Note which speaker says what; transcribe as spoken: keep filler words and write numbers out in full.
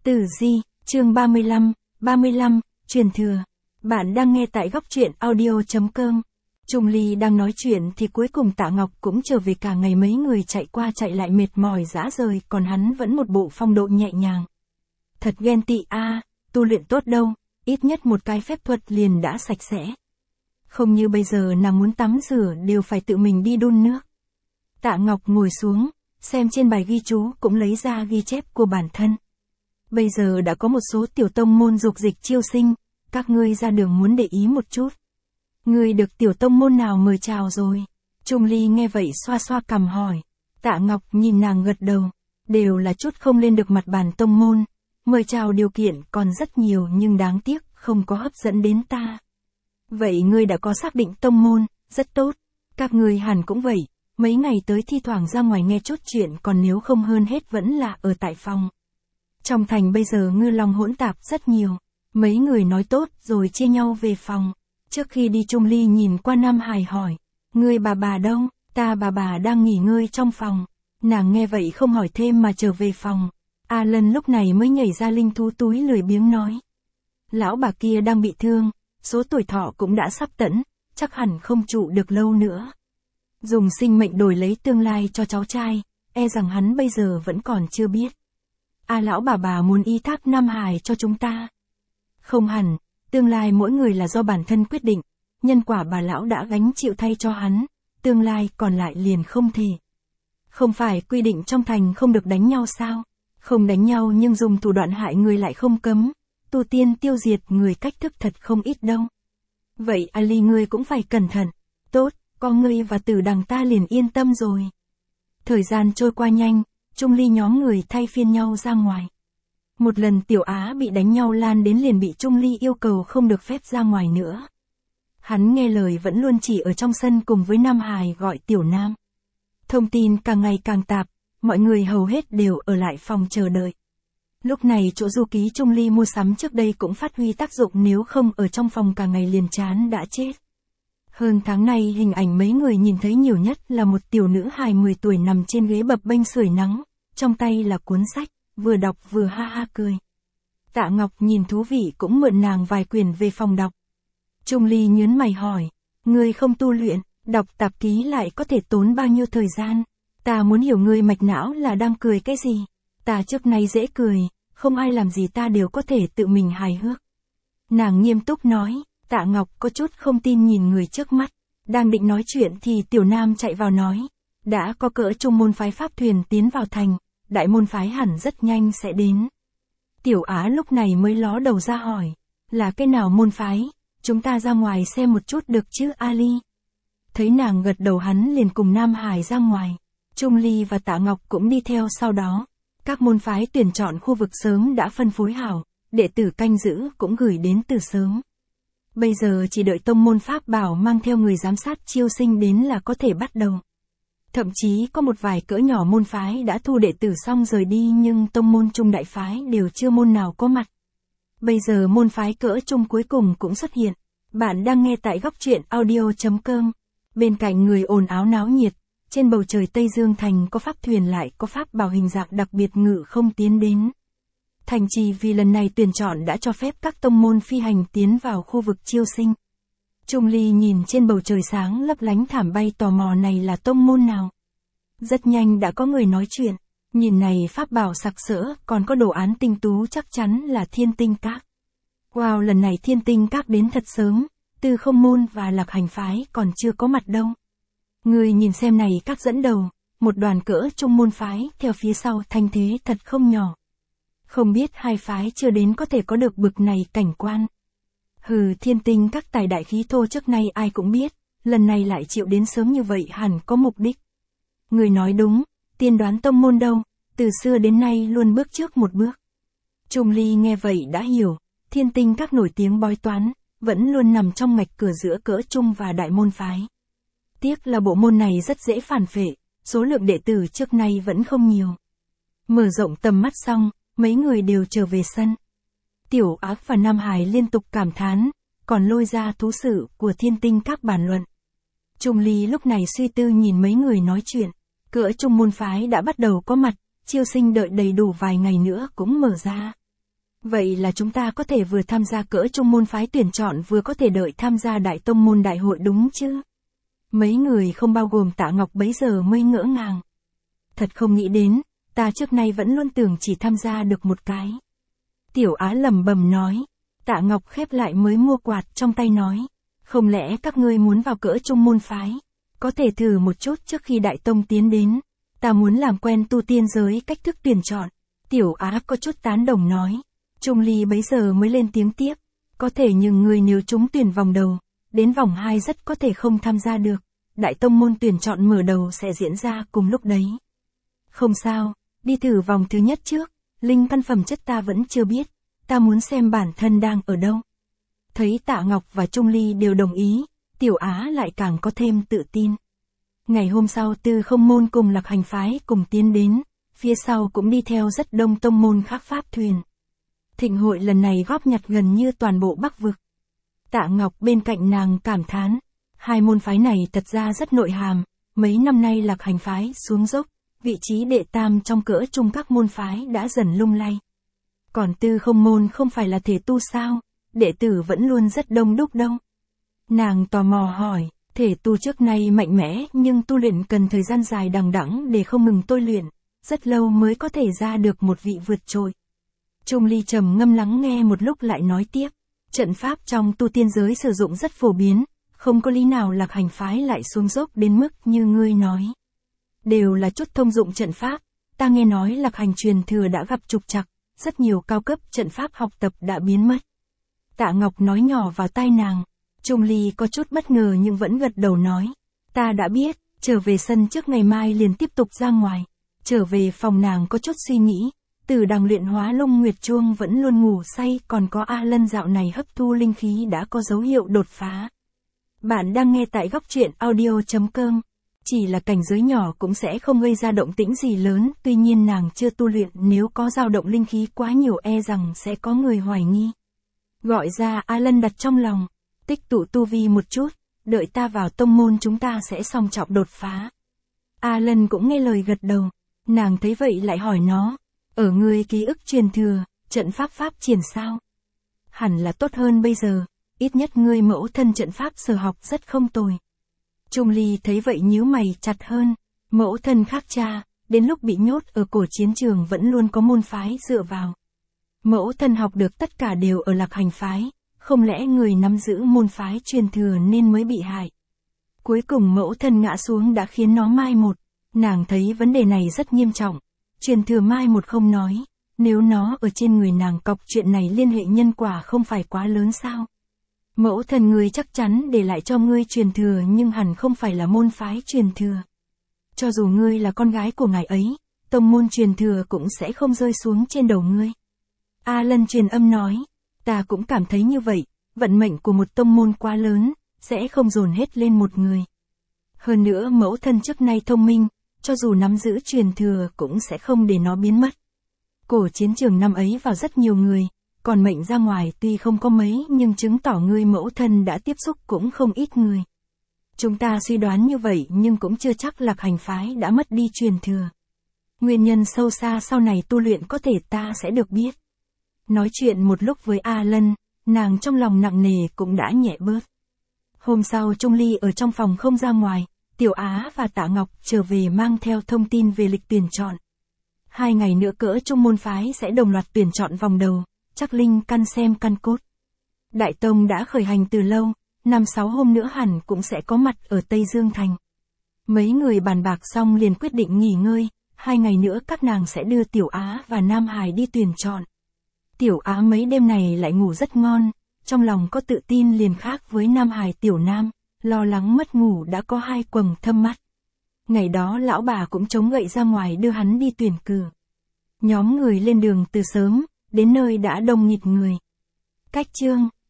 Speaker 1: Tử Di, chương ba mươi lăm, ba mươi lăm, truyền thừa. Bạn đang nghe tại góc truyện audio.com. Trung Ly đang nói chuyện thì cuối cùng Tạ Ngọc cũng trở về, cả ngày mấy người chạy qua chạy lại mệt mỏi rã rời, còn hắn vẫn một bộ phong độ nhẹ nhàng. Thật ghen tị a, à, tu luyện tốt đâu, ít nhất một cái phép thuật liền đã sạch sẽ. Không như bây giờ nàng muốn tắm rửa đều phải tự mình đi đun nước. Tạ Ngọc ngồi xuống, xem trên bài ghi chú cũng lấy ra ghi chép của bản thân. Bây giờ đã có một số tiểu tông môn dục dịch chiêu sinh, các ngươi ra đường muốn để ý một chút. Ngươi được tiểu tông môn nào mời chào rồi? Trung Ly nghe vậy xoa xoa cằm hỏi. Tạ Ngọc nhìn nàng gật đầu, đều là chút không lên được mặt bàn tông môn, mời chào điều kiện còn rất nhiều nhưng đáng tiếc không có hấp dẫn đến ta. Vậy ngươi đã có xác định tông môn, rất tốt, các ngươi hẳn cũng vậy, mấy ngày tới thi thoảng ra ngoài nghe chút chuyện, còn nếu không hơn hết vẫn là ở tại phòng. Trong thành bây giờ ngư long hỗn tạp rất nhiều, mấy người nói tốt rồi chia nhau về phòng. Trước khi đi Trung Ly nhìn qua Nam Hải hỏi, ngươi bà bà đâu? Ta bà bà đang nghỉ ngơi trong phòng. Nàng nghe vậy không hỏi thêm mà trở về phòng. A Lân lúc này mới nhảy ra linh thú túi lười biếng nói. Lão bà kia đang bị thương, số tuổi thọ cũng đã sắp tẫn, chắc hẳn không trụ được lâu nữa. Dùng sinh mệnh đổi lấy tương lai cho cháu trai, e rằng hắn bây giờ vẫn còn chưa biết. A lão bà bà muốn y thác Nam Hải cho chúng ta. Không hẳn, tương lai mỗi người là do bản thân quyết định, nhân quả bà lão đã gánh chịu thay cho hắn, tương lai còn lại liền không thể. Không phải quy định trong thành không được đánh nhau sao? Không đánh nhau nhưng dùng thủ đoạn hại người lại không cấm, tu tiên tiêu diệt người cách thức thật không ít đâu. Vậy Ali ngươi cũng phải cẩn thận. Tốt, có ngươi và Tử Đằng ta liền yên tâm rồi. Thời gian trôi qua nhanh, Trung Ly nhóm người thay phiên nhau ra ngoài. Một lần Tiểu Á bị đánh nhau lan đến liền bị Trung Ly yêu cầu không được phép ra ngoài nữa. Hắn nghe lời vẫn luôn chỉ ở trong sân cùng với Nam Hải gọi Tiểu Nam. Thông tin càng ngày càng tạp, mọi người hầu hết đều ở lại phòng chờ đợi. Lúc này chỗ du ký Trung Ly mua sắm trước đây cũng phát huy tác dụng, nếu không ở trong phòng cả ngày liền chán đã chết. Hơn tháng nay hình ảnh mấy người nhìn thấy nhiều nhất là một tiểu nữ hài mười tuổi nằm trên ghế bập bênh sưởi nắng, trong tay là cuốn sách, vừa đọc vừa ha ha cười. Tạ Ngọc nhìn thú vị cũng mượn nàng vài quyển về phòng đọc. Trung Ly nhớn mày hỏi, ngươi không tu luyện, đọc tạp ký lại có thể tốn bao nhiêu thời gian? Ta muốn hiểu ngươi mạch não là đang cười cái gì? Ta trước nay dễ cười, không ai làm gì ta đều có thể tự mình hài hước. Nàng nghiêm túc nói. Tạ Ngọc có chút không tin nhìn người trước mắt, đang định nói chuyện thì Tiểu Nam chạy vào nói, đã có cỡ trung môn phái pháp thuyền tiến vào thành, đại môn phái hẳn rất nhanh sẽ đến. Tiểu Á lúc này mới ló đầu ra hỏi, là cái nào môn phái, chúng ta ra ngoài xem một chút được chứ Ali? Thấy nàng gật đầu hắn liền cùng Nam Hải ra ngoài, Trung Ly và Tạ Ngọc cũng đi theo sau đó. Các môn phái tuyển chọn khu vực sớm đã phân phối hảo, đệ tử canh giữ cũng gửi đến từ sớm. Bây giờ chỉ đợi tông môn Pháp Bảo mang theo người giám sát chiêu sinh đến là có thể bắt đầu. Thậm chí có một vài cỡ nhỏ môn phái đã thu đệ tử xong rời đi, nhưng tông môn trung đại phái đều chưa môn nào có mặt. Bây giờ môn phái cỡ trung cuối cùng cũng xuất hiện. Bạn đang nghe tại góc truyện audio.com. Bên cạnh người ồn áo náo nhiệt, trên bầu trời Tây Dương Thành có pháp thuyền lại có Pháp Bảo hình dạng đặc biệt ngự không tiến đến. Thành trì vì lần này tuyển chọn đã cho phép các tông môn phi hành tiến vào khu vực chiêu sinh. Trung Ly nhìn trên bầu trời sáng lấp lánh thảm bay tò mò, này là tông môn nào? Rất nhanh đã có người nói chuyện, nhìn này pháp bảo sặc sỡ, còn có đồ án tinh tú, chắc chắn là Thiên Tinh Các. Wow, lần này Thiên Tinh Các đến thật sớm, Tư Không môn và Lạc Hành phái còn chưa có mặt đâu. Người nhìn xem này, các dẫn đầu, một đoàn cỡ trung môn phái, theo phía sau thanh thế thật không nhỏ. Không biết hai phái chưa đến có thể có được bực này cảnh quan. Hừ, Thiên Tinh Các tài đại khí thô trước nay ai cũng biết, lần này lại chịu đến sớm như vậy hẳn có mục đích. Người nói đúng, tiên đoán tông môn đâu, từ xưa đến nay luôn bước trước một bước. Trung Ly nghe vậy đã hiểu, Thiên Tinh Các nổi tiếng bói toán, vẫn luôn nằm trong ngạch cửa giữa cỡ trung và đại môn phái. Tiếc là bộ môn này rất dễ phản phệ, số lượng đệ tử trước nay vẫn không nhiều. Mở rộng tầm mắt xong, mấy người đều trở về sân. Tiểu Á và Nam Hải liên tục cảm thán, còn lôi ra thú sự của Thiên Tinh Các bàn luận. Trung Ly lúc này suy tư nhìn mấy người nói chuyện, cỡ trung môn phái đã bắt đầu có mặt, chiêu sinh đợi đầy đủ vài ngày nữa cũng mở ra. Vậy là chúng ta có thể vừa tham gia cỡ trung môn phái tuyển chọn vừa có thể đợi tham gia đại tông môn đại hội đúng chứ? Mấy người không bao gồm Tạ Ngọc bấy giờ mới ngỡ ngàng. Thật không nghĩ đến, ta trước nay vẫn luôn tưởng chỉ tham gia được một cái. Tiểu Á lẩm bẩm nói. Tạ Ngọc khép lại mới mua quạt trong tay nói. Không lẽ các ngươi muốn vào cỡ trung môn phái? Có thể thử một chút trước khi đại tông tiến đến. Ta muốn làm quen tu tiên giới cách thức tuyển chọn. Tiểu Á có chút tán đồng nói. Trung Ly bấy giờ mới lên tiếng tiếp. Có thể nhưng người nếu trúng tuyển vòng đầu, đến vòng hai rất có thể không tham gia được. Đại tông môn tuyển chọn mở đầu sẽ diễn ra cùng lúc đấy. Không sao, đi thử vòng thứ nhất trước. Linh căn phẩm chất ta vẫn chưa biết. Ta muốn xem bản thân đang ở đâu. Thấy Tạ Ngọc và Trung Ly đều đồng ý, Tiểu Á lại càng có thêm tự tin. Ngày hôm sau Tư Không môn cùng Lạc Hành phái cùng tiến đến, phía sau cũng đi theo rất đông tông môn khác pháp thuyền. Thịnh hội lần này góp nhặt gần như toàn bộ Bắc vực. Tạ Ngọc bên cạnh nàng cảm thán, hai môn phái này thật ra rất nội hàm, mấy năm nay Lạc Hành phái xuống dốc, vị trí đệ tam trong cỡ trung các môn phái đã dần lung lay. Còn Tư Không môn không phải là thể tu sao, đệ tử vẫn luôn rất đông đúc đâu. Nàng tò mò hỏi, thể tu trước nay mạnh mẽ nhưng tu luyện cần thời gian dài đằng đẵng để không ngừng tôi luyện, rất lâu mới có thể ra được một vị vượt trội. Trung Ly trầm ngâm lắng nghe một lúc lại nói tiếp, trận pháp trong tu tiên giới sử dụng rất phổ biến, không có lý nào Lạc Hành phái lại xuống dốc đến mức như ngươi nói. Đều là chút thông dụng trận pháp, ta nghe nói Lạc Hành truyền thừa đã gặp trục trặc, rất nhiều cao cấp trận pháp học tập đã biến mất. Tạ Ngọc nói nhỏ vào tai nàng, Trung Ly có chút bất ngờ nhưng vẫn gật đầu nói, ta đã biết, trở về sân trước ngày mai liền tiếp tục ra ngoài. Trở về phòng nàng có chút suy nghĩ, từ đằng luyện hóa Lung Nguyệt Chuông vẫn luôn ngủ say, còn có A Lân dạo này hấp thu linh khí đã có dấu hiệu đột phá. Bạn đang nghe tại góc truyện audio chấm com. Chỉ là cảnh giới nhỏ cũng sẽ không gây ra động tĩnh gì lớn, tuy nhiên nàng chưa tu luyện, nếu có dao động linh khí quá nhiều e rằng sẽ có người hoài nghi. Gọi ra A Lân đặt trong lòng, tích tụ tu vi một chút, đợi ta vào tông môn chúng ta sẽ song trọng đột phá. A Lân cũng nghe lời gật đầu, nàng thấy vậy lại hỏi nó, ở ngươi ký ức truyền thừa, trận pháp pháp triển sao? Hẳn là tốt hơn bây giờ, ít nhất ngươi mẫu thân trận pháp sở học rất không tồi. Trung Ly thấy vậy nhíu mày chặt hơn, mẫu thân khác cha, đến lúc bị nhốt ở cổ chiến trường vẫn luôn có môn phái dựa vào. Mẫu thân học được tất cả đều ở Lạc Hành phái, không lẽ người nắm giữ môn phái truyền thừa nên mới bị hại. Cuối cùng mẫu thân ngã xuống đã khiến nó mai một, nàng thấy vấn đề này rất nghiêm trọng. Truyền thừa mai một không nói, nếu nó ở trên người nàng cọc chuyện này liên hệ nhân quả không phải quá lớn sao? Mẫu thân ngươi chắc chắn để lại cho ngươi truyền thừa nhưng hẳn không phải là môn phái truyền thừa. Cho dù ngươi là con gái của ngài ấy, tông môn truyền thừa cũng sẽ không rơi xuống trên đầu ngươi. A Lân truyền âm nói, ta cũng cảm thấy như vậy, vận mệnh của một tông môn quá lớn, sẽ không dồn hết lên một người. Hơn nữa mẫu thân trước nay thông minh, cho dù nắm giữ truyền thừa cũng sẽ không để nó biến mất. Cổ chiến trường năm ấy vào rất nhiều người, còn mệnh ra ngoài tuy không có mấy nhưng chứng tỏ ngươi mẫu thân đã tiếp xúc cũng không ít người. Chúng ta suy đoán như vậy nhưng cũng chưa chắc Lạc Hành phái đã mất đi truyền thừa. Nguyên nhân sâu xa sau này tu luyện có thể ta sẽ được biết. Nói chuyện một lúc với A Lân, nàng trong lòng nặng nề cũng đã nhẹ bớt. Hôm sau Trung Ly ở trong phòng không ra ngoài, Tiểu Á và Tạ Ngọc trở về mang theo thông tin về lịch tuyển chọn. Hai ngày nữa cỡ trung môn phái sẽ đồng loạt tuyển chọn vòng đầu, chắc linh căn xem căn cốt. Đại tông đã khởi hành từ lâu, năm sáu hôm nữa hẳn cũng sẽ có mặt ở Tây Dương Thành. Mấy người bàn bạc xong liền quyết định nghỉ ngơi, hai ngày nữa các nàng sẽ đưa Tiểu Á và Nam Hải đi tuyển chọn. Tiểu Á mấy đêm này lại ngủ rất ngon, trong lòng có tự tin liền khác với Nam Hải Tiểu Nam, lo lắng mất ngủ đã có hai quầng thâm mắt. Ngày đó lão bà cũng chống gậy ra ngoài đưa hắn đi tuyển cử. Nhóm người lên đường từ sớm, đến nơi đã đông nghịt người. Cách chương